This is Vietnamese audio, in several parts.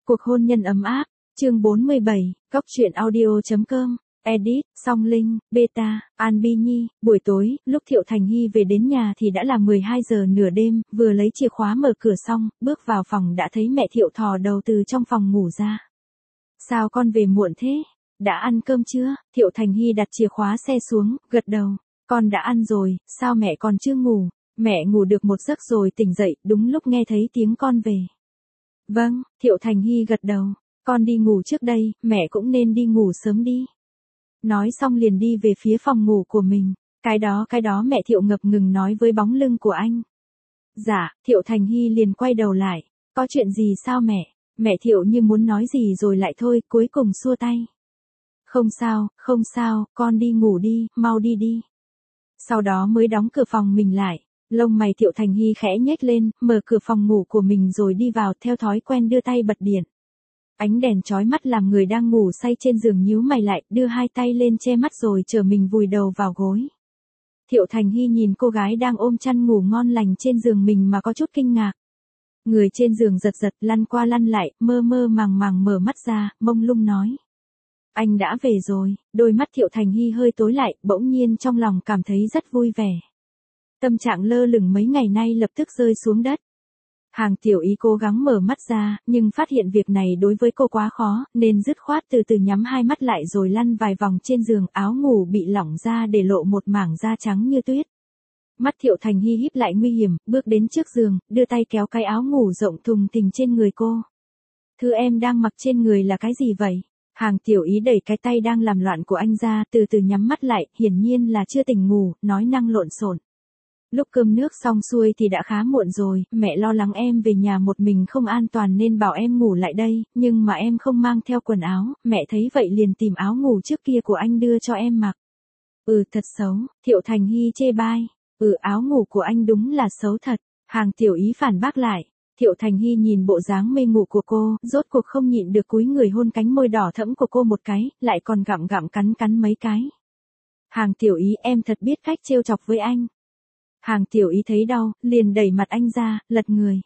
Cuộc hôn nhân ấm áp, chương 47, Góc truyện audio.com, edit, Song Linh, Beta, An Bi Nhi, buổi tối, lúc Thiệu Thành Hy về đến nhà thì đã là 12 giờ nửa đêm, vừa lấy chìa khóa mở cửa xong, bước vào phòng đã thấy mẹ Thiệu thò đầu từ trong phòng ngủ ra. Sao con về muộn thế? Đã ăn cơm chưa? Thiệu Thành Hy đặt chìa khóa xe xuống, gật đầu. Con đã ăn rồi, sao mẹ còn chưa ngủ? Mẹ ngủ được một giấc rồi tỉnh dậy, đúng lúc nghe thấy tiếng con về. Vâng, Thiệu Thành Hy gật đầu. Con đi ngủ trước đây, mẹ cũng nên đi ngủ sớm đi. Nói xong liền đi về phía phòng ngủ của mình. Cái đó mẹ Thiệu ngập ngừng nói với bóng lưng của anh. Dạ, Thiệu Thành Hy liền quay đầu lại. Có chuyện gì sao mẹ? Mẹ Thiệu như muốn nói gì rồi lại thôi, cuối cùng xua tay. Không sao, con đi ngủ đi, mau đi đi. Sau đó mới đóng cửa phòng mình lại. Lông mày Thiệu Thành Hy khẽ nhếch lên, mở cửa phòng ngủ của mình rồi đi vào, theo thói quen đưa tay bật điện. Ánh đèn chói mắt làm người đang ngủ say trên giường nhíu mày lại, đưa hai tay lên che mắt rồi chờ mình vùi đầu vào gối. Thiệu Thành Hy nhìn cô gái đang ôm chăn ngủ ngon lành trên giường mình mà có chút kinh ngạc. Người trên giường giật giật lăn qua lăn lại, mơ mơ màng màng mở mắt ra, mông lung nói. Anh đã về rồi, đôi mắt Thiệu Thành Hy hơi tối lại, bỗng nhiên trong lòng cảm thấy rất vui vẻ. Tâm trạng lơ lửng mấy ngày nay lập tức rơi xuống đất. Hàng Tiểu Ý cố gắng mở mắt ra, nhưng phát hiện việc này đối với cô quá khó, nên dứt khoát từ từ nhắm hai mắt lại rồi lăn vài vòng trên giường, áo ngủ bị lỏng ra để lộ một mảng da trắng như tuyết. Mắt Thiệu Thành Hy híp lại nguy hiểm, bước đến trước giường, đưa tay kéo cái áo ngủ rộng thùng thình trên người cô. Thứ em đang mặc trên người là cái gì vậy? Hàng Tiểu Ý đẩy cái tay đang làm loạn của anh ra, từ từ nhắm mắt lại, hiển nhiên là chưa tỉnh ngủ, nói năng lộn xộn. Lúc cơm nước xong xuôi thì đã khá muộn rồi, mẹ lo lắng em về nhà một mình không an toàn nên bảo em ngủ lại đây, nhưng mà em không mang theo quần áo, mẹ thấy vậy liền tìm áo ngủ trước kia của anh đưa cho em mặc. Thật xấu, Thiệu Thành Hy chê bai. Áo ngủ của anh đúng là xấu thật, Hàng Tiểu Ý phản bác lại. Thiệu Thành Hy nhìn bộ dáng mê ngủ của cô, rốt cuộc không nhịn được cúi người hôn cánh môi đỏ thẫm của cô một cái, lại còn gặm cắn mấy cái. Hàng Tiểu Ý, em thật biết cách trêu chọc với anh. Hàng Tiểu Ý thấy đau, liền đẩy mặt anh ra, lật người.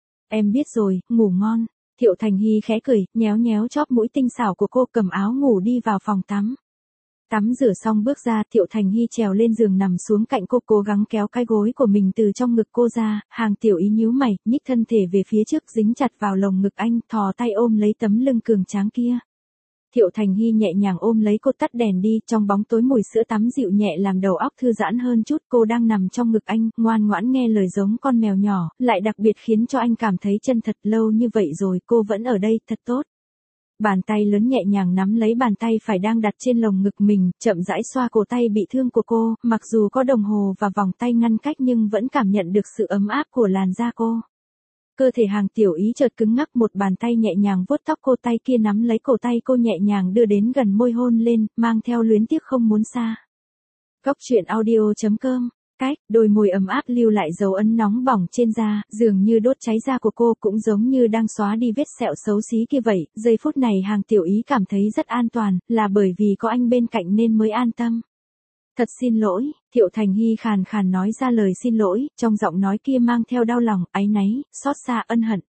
Em biết rồi, ngủ ngon. Thiệu Thành Hy khẽ cười, nhéo nhéo chóp mũi tinh xảo của cô, cầm áo ngủ đi vào phòng tắm. Tắm rửa xong bước ra, Thiệu Thành Hy trèo lên giường nằm xuống cạnh cô, cố gắng kéo cái gối của mình từ trong ngực cô ra. Hàng Tiểu Ý nhíu mày, nhích thân thể về phía trước dính chặt vào lồng ngực anh, thò tay ôm lấy tấm lưng cường tráng kia. Thiệu Thành Hy nhẹ nhàng ôm lấy cô, tắt đèn đi, trong bóng tối mùi sữa tắm dịu nhẹ làm đầu óc thư giãn hơn chút. Cô đang nằm trong ngực anh, ngoan ngoãn nghe lời giống con mèo nhỏ, lại đặc biệt khiến cho anh cảm thấy chân thật. Lâu như vậy rồi cô vẫn ở đây, thật tốt. Bàn tay lớn nhẹ nhàng nắm lấy bàn tay phải đang đặt trên lồng ngực mình, chậm rãi xoa cổ tay bị thương của cô, mặc dù có đồng hồ và vòng tay ngăn cách nhưng vẫn cảm nhận được sự ấm áp của làn da cô. Cơ thể Hàng Tiểu Ý chợt cứng ngắc, một bàn tay nhẹ nhàng vuốt tóc cô, tay kia nắm lấy cổ tay cô nhẹ nhàng đưa đến gần môi hôn lên, mang theo luyến tiếc không muốn xa. Góc truyện audio.com. Đôi môi ấm áp lưu lại dấu ấn nóng bỏng trên da, dường như đốt cháy da của cô, cũng giống như đang xóa đi vết sẹo xấu xí kia vậy. Giây phút này Hàng Tiểu Ý cảm thấy rất an toàn, là bởi vì có anh bên cạnh nên mới an tâm. Thật xin lỗi, Thiệu Thành Hy khàn khàn nói ra lời xin lỗi, trong giọng nói kia mang theo đau lòng, áy náy, xót xa, ân hận.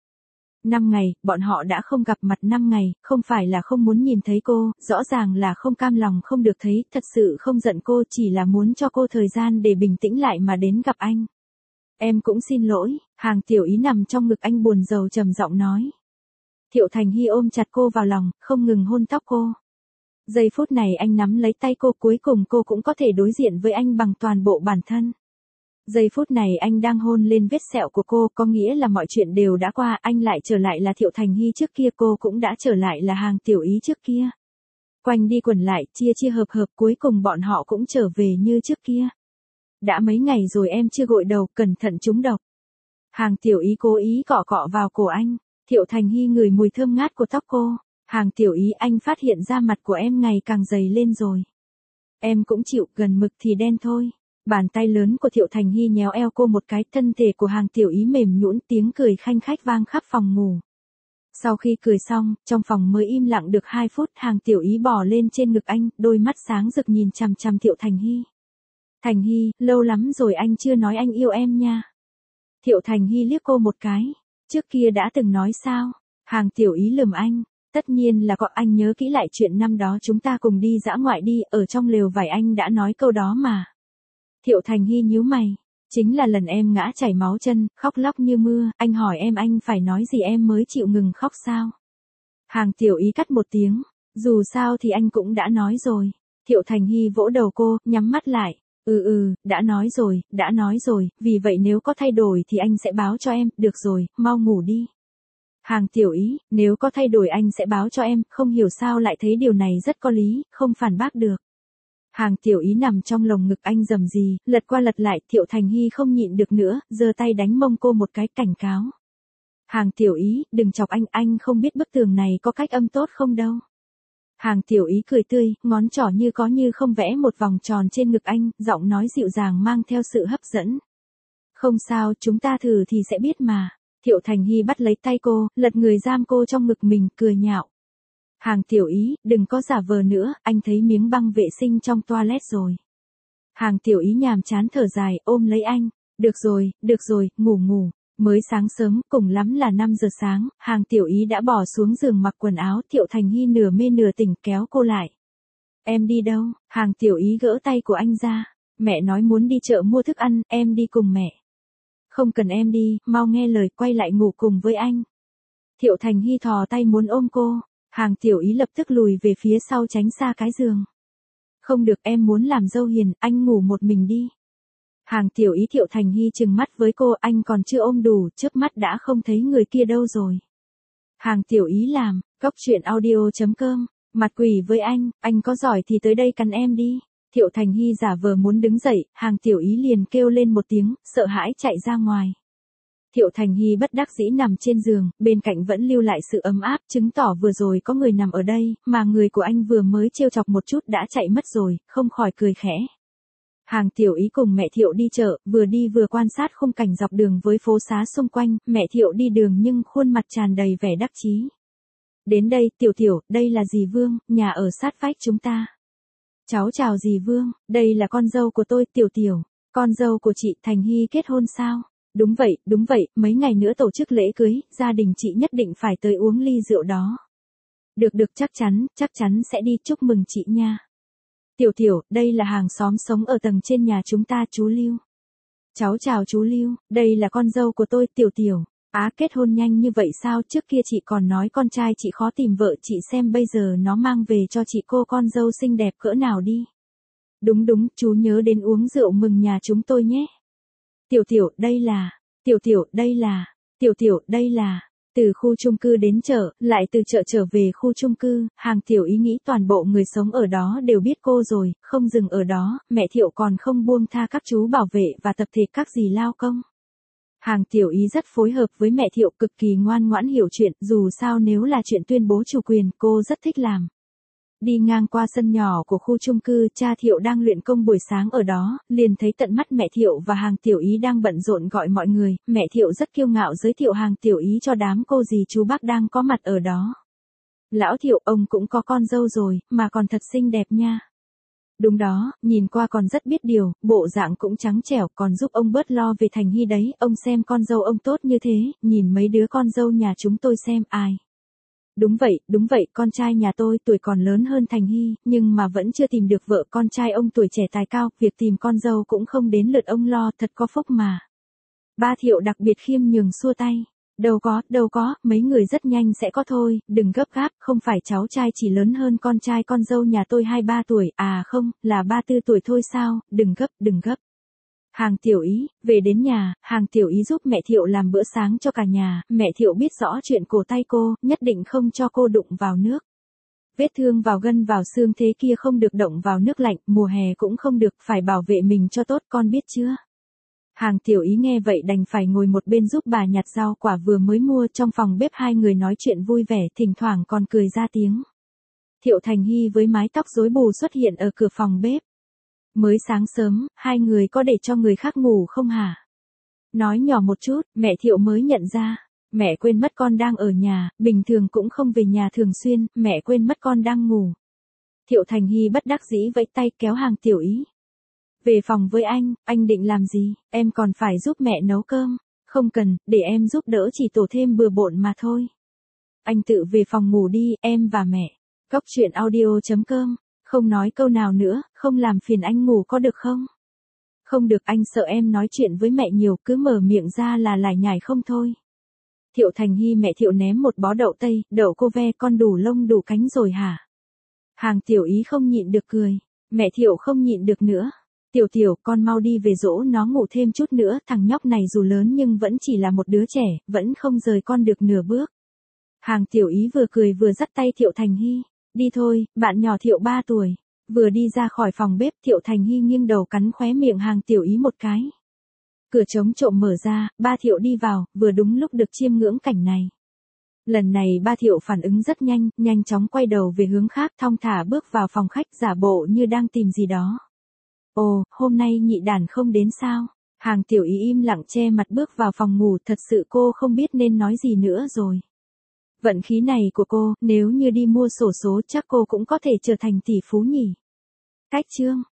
5 ngày, bọn họ đã không gặp mặt 5 ngày, không phải là không muốn nhìn thấy cô, rõ ràng là không cam lòng không được thấy, thật sự không giận cô, chỉ là muốn cho cô thời gian để bình tĩnh lại mà đến gặp anh. Em cũng xin lỗi, Hàng Tiểu Ý nằm trong ngực anh buồn rầu trầm giọng nói. Thiệu Thành Hy ôm chặt cô vào lòng, không ngừng hôn tóc cô. Giây phút này anh nắm lấy tay cô, cuối cùng cô cũng có thể đối diện với anh bằng toàn bộ bản thân. Giây phút này anh đang hôn lên vết sẹo của cô, có nghĩa là mọi chuyện đều đã qua, anh lại trở lại là Thiệu Thành Hy trước kia, cô cũng đã trở lại là Hàng Tiểu Ý trước kia. Quanh đi quẩn lại, chia hợp, cuối cùng bọn họ cũng trở về như trước kia. Đã mấy ngày rồi em chưa gội đầu, cẩn thận trúng độc. Hàng Tiểu Ý cố ý cọ cọ vào cổ anh. Thiệu Thành Hy ngửi mùi thơm ngát của tóc cô. Hàng Tiểu Ý, anh phát hiện ra mặt của em ngày càng dày lên rồi. Em cũng chịu, gần mực thì đen thôi. Bàn tay lớn của Thiệu Thành Hy nhéo eo cô một cái, thân thể của Hàng Tiểu Ý mềm nhũn, tiếng cười khanh khách vang khắp phòng ngủ. Sau khi cười xong, trong phòng mới im lặng được 2 phút, Hàng Tiểu Ý bò lên trên ngực anh, đôi mắt sáng rực nhìn chằm chằm Thiệu Thành Hy. Thành Hy, lâu lắm rồi anh chưa nói anh yêu em nha. Thiệu Thành Hy liếc cô một cái. Trước kia đã từng nói sao? Hàng Tiểu Ý lườm anh, tất nhiên là có, anh nhớ kỹ lại chuyện năm đó chúng ta cùng đi dã ngoại đi, ở trong lều vải anh đã nói câu đó mà. Thiệu Thành Hy nhíu mày, chính là lần em ngã chảy máu chân, khóc lóc như mưa, anh hỏi em anh phải nói gì em mới chịu ngừng khóc sao? Hàng Tiểu Ý cắt một tiếng, dù sao thì anh cũng đã nói rồi. Thiệu Thành Hy vỗ đầu cô, nhắm mắt lại. Đã nói rồi, vì vậy nếu có thay đổi thì anh sẽ báo cho em, được rồi, mau ngủ đi. Hàng Tiểu Ý, nếu có thay đổi anh sẽ báo cho em, không hiểu sao lại thấy điều này rất có lý, không phản bác được. Hàng Tiểu Ý nằm trong lồng ngực anh rầm rì, lật qua lật lại, Thiệu Thành Hy không nhịn được nữa, giơ tay đánh mông cô một cái cảnh cáo. Hàng Tiểu Ý, đừng chọc anh không biết bức tường này có cách âm tốt không đâu. Hàng Tiểu Ý cười tươi, ngón trỏ như có như không vẽ một vòng tròn trên ngực anh, giọng nói dịu dàng mang theo sự hấp dẫn. Không sao, chúng ta thử thì sẽ biết mà. Thiệu Thành Hy bắt lấy tay cô, lật người giam cô trong ngực mình, cười nhạo. Hàng Tiểu Ý, đừng có giả vờ nữa, anh thấy miếng băng vệ sinh trong toilet rồi. Hàng Tiểu Ý nhàm chán thở dài, ôm lấy anh. Được rồi, ngủ. Mới sáng sớm, cùng lắm là 5 giờ sáng, Hàng Tiểu Ý đã bỏ xuống giường mặc quần áo, Thiệu Thành Hy nửa mê nửa tỉnh kéo cô lại. Em đi đâu? Hàng Tiểu Ý gỡ tay của anh ra. Mẹ nói muốn đi chợ mua thức ăn, em đi cùng mẹ. Không cần em đi, mau nghe lời, quay lại ngủ cùng với anh. Thiệu Thành Hy thò tay muốn ôm cô, Hàng Tiểu Ý lập tức lùi về phía sau tránh xa cái giường. Không được, em muốn làm dâu hiền, anh ngủ một mình đi. Hàng Tiểu Ý. Thiệu Thành Hy trừng mắt với cô, anh còn chưa ôm đủ, chớp mắt đã không thấy người kia đâu rồi. Hàng Tiểu Ý làm, coctruyện.audio.com, mặt quỷ với anh có giỏi thì tới đây cắn em đi. Thiệu Thành Hy giả vờ muốn đứng dậy, Hàng Tiểu Ý liền kêu lên một tiếng, sợ hãi chạy ra ngoài. Thiệu Thành Hy bất đắc dĩ nằm trên giường, bên cạnh vẫn lưu lại sự ấm áp, chứng tỏ vừa rồi có người nằm ở đây, mà người của anh vừa mới trêu chọc một chút đã chạy mất rồi, không khỏi cười khẽ. Hàng Tiểu Ý cùng mẹ Thiệu đi chợ, vừa đi vừa quan sát khung cảnh dọc đường với phố xá xung quanh, mẹ Thiệu đi đường nhưng khuôn mặt tràn đầy vẻ đắc chí. Đến đây, Tiểu, đây là dì Vương, nhà ở sát vách chúng ta. Cháu chào dì Vương, đây là con dâu của tôi, Tiểu, con dâu của chị. Thành Hy kết hôn sao? Đúng vậy, mấy ngày nữa tổ chức lễ cưới, gia đình chị nhất định phải tới uống ly rượu đó. Được, chắc chắn sẽ đi, chúc mừng chị nha. Tiểu, đây là hàng xóm sống ở tầng trên nhà chúng ta, chú Lưu. Cháu chào chú Lưu, đây là con dâu của tôi, Tiểu. Á, kết hôn nhanh như vậy sao, trước kia chị còn nói con trai chị khó tìm vợ, chị xem bây giờ nó mang về cho chị cô con dâu xinh đẹp cỡ nào đi. Đúng, chú nhớ đến uống rượu mừng nhà chúng tôi nhé. Tiểu, đây là, từ khu chung cư đến chợ, lại từ chợ trở về khu chung cư, Hàng Tiểu Ý nghĩ toàn bộ người sống ở đó đều biết cô rồi, không dừng ở đó, mẹ Thiệu còn không buông tha các chú bảo vệ và tập thể các dì lao công. Hàng Tiểu Ý rất phối hợp với mẹ Thiệu, cực kỳ ngoan ngoãn hiểu chuyện, dù sao nếu là chuyện tuyên bố chủ quyền, cô rất thích làm. Đi ngang qua sân nhỏ của khu chung cư, cha Thiệu đang luyện công buổi sáng ở đó, liền thấy tận mắt mẹ Thiệu và Hàng Tiểu Ý đang bận rộn gọi mọi người, mẹ Thiệu rất kiêu ngạo giới thiệu Hàng Tiểu Ý cho đám cô dì chú bác đang có mặt ở đó. Lão Thiệu, ông cũng có con dâu rồi, mà còn thật xinh đẹp nha. Đúng đó, nhìn qua còn rất biết điều, bộ dạng cũng trắng trẻo, còn giúp ông bớt lo về Thành Hy đấy, ông xem con dâu ông tốt như thế, nhìn mấy đứa con dâu nhà chúng tôi xem ai. Đúng vậy, con trai nhà tôi tuổi còn lớn hơn Thành Hy, nhưng mà vẫn chưa tìm được vợ, con trai ông tuổi trẻ tài cao, việc tìm con dâu cũng không đến lượt ông lo, thật có phúc mà. Ba Thiệu đặc biệt khiêm nhường xua tay. Đâu có, mấy người rất nhanh sẽ có thôi, đừng gấp gáp, không phải cháu trai chỉ lớn hơn con trai con dâu nhà tôi 2-3 tuổi, à không, là 3-4 tuổi thôi sao, đừng gấp. Hàng Tiểu Ý, về đến nhà, Hàng Tiểu Ý giúp mẹ Thiệu làm bữa sáng cho cả nhà, mẹ Thiệu biết rõ chuyện cổ tay cô, nhất định không cho cô đụng vào nước. Vết thương vào gân vào xương thế kia không được động vào nước lạnh, mùa hè cũng không được, phải bảo vệ mình cho tốt, con biết chưa? Hàng Tiểu Ý nghe vậy đành phải ngồi một bên giúp bà nhặt rau quả vừa mới mua, trong phòng bếp hai người nói chuyện vui vẻ, thỉnh thoảng còn cười ra tiếng. Thiệu Thành Hy với mái tóc rối bù xuất hiện ở cửa phòng bếp. Mới sáng sớm, hai người có để cho người khác ngủ không hả? Nói nhỏ một chút, mẹ Thiệu mới nhận ra. Mẹ quên mất con đang ở nhà, bình thường cũng không về nhà thường xuyên, mẹ quên mất con đang ngủ. Thiệu Thành Hy bất đắc dĩ vẫy tay kéo Hàng Tiểu Ý. Về phòng với anh định làm gì, em còn phải giúp mẹ nấu cơm. Không cần, để em giúp đỡ chỉ tổ thêm bừa bộn mà thôi. Anh tự về phòng ngủ đi, em và mẹ. Cóc truyện audio.com. Không nói câu nào nữa, không làm phiền anh ngủ có được không? Không được, anh sợ em nói chuyện với mẹ nhiều, cứ mở miệng ra là lải nhải không thôi. Thiệu Thành Hy, mẹ Thiệu ném một bó đậu tây, đậu cô ve con đủ lông đủ cánh rồi hả? Hàng Tiểu Ý không nhịn được cười. Mẹ Thiệu không nhịn được nữa. Tiểu Tiểu, con mau đi về dỗ nó ngủ thêm chút nữa, thằng nhóc này dù lớn nhưng vẫn chỉ là một đứa trẻ, vẫn không rời con được nửa bước. Hàng Tiểu Ý vừa cười vừa dắt tay Thiệu Thành Hy. Đi thôi, bạn nhỏ Thiệu 3 tuổi. Vừa đi ra khỏi phòng bếp, Thiệu Thành Hy nghiêng đầu cắn khóe miệng Hàng Tiểu Ý một cái. Cửa trống trộm mở ra, ba Thiệu đi vào, vừa đúng lúc được chiêm ngưỡng cảnh này. Lần này ba Thiệu phản ứng rất nhanh, nhanh chóng quay đầu về hướng khác, thong thả bước vào phòng khách giả bộ như đang tìm gì đó. Ồ, hôm nay nhị đàn không đến sao? Hàng Tiểu Ý im lặng che mặt bước vào phòng ngủ, thật sự cô không biết nên nói gì nữa rồi. Vận khí này của cô, nếu như đi mua xổ số chắc cô cũng có thể trở thành tỷ phú nhỉ. Cách chương.